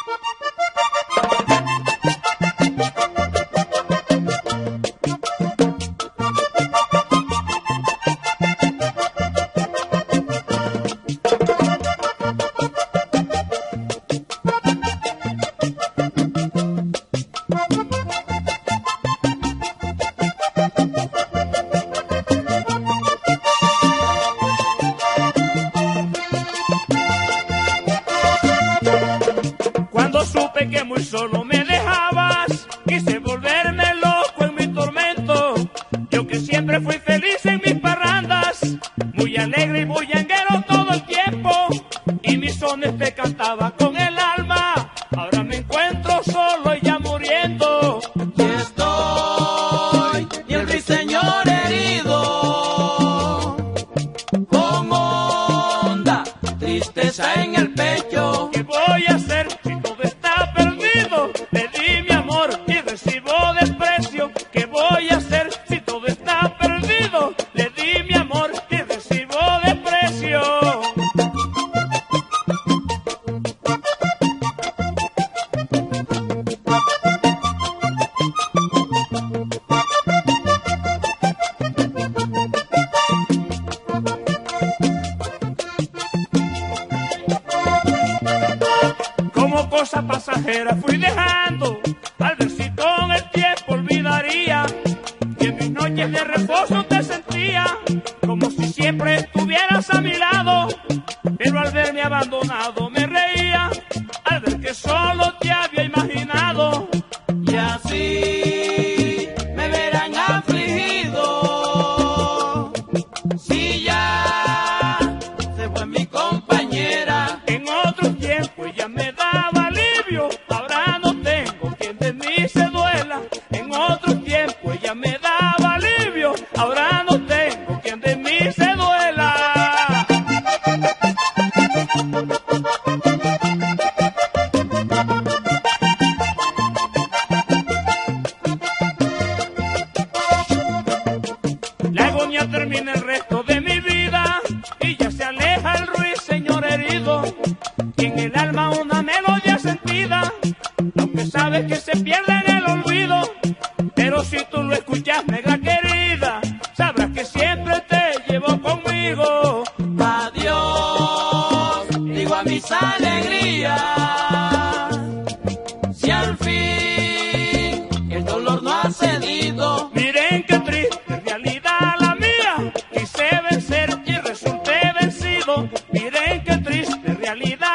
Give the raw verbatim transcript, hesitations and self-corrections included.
Supe que muy solo me dejabas, quise volverme loco en mi tormento. Yo que siempre fui feliz en mis parrandas, muy alegre y muy bullanguero todo el tiempo, y mis sones te cantaba con el alma. Ahora me encuentro solo y ya muriendo. Y estoy, y el ruiseñor herido, con honda tristeza en el pecho. ¿Qué voy a hacer? Le di mi amor y recibo desprecio. ¿Qué voy a hacer si todo está perdido? Le di mi amor y recibo desprecio. Como cosa pasajera fui dejando, al ver si con el tiempo olvidaría que en mis noches de reposo te sentía como si siempre estuvieras a mi lado. Pero al verme abandonado me reía, al ver que solo te había imaginado. Y así me verán afligido, si ya se fue mi compañera. En otro tiempo ella me daba alivio, ahora no tengo quien de mí se duela. En otro tiempo ella me daba alivio, ahora no tengo quien de mí se duela. La agonía termina el resto de mi vida y ya se aleja el ruiseñor herido. Y en el alma una melodía sentida, aunque sabes que se pierde en el olvido. Pero si tú lo escuchas, negra querida, sabrás que siempre te llevo conmigo. Adiós, digo a mis alegrías, si al fin el dolor no ha cedido. Miren qué triste realidad la mía, quise vencer y resulté vencido. Miren qué triste realidad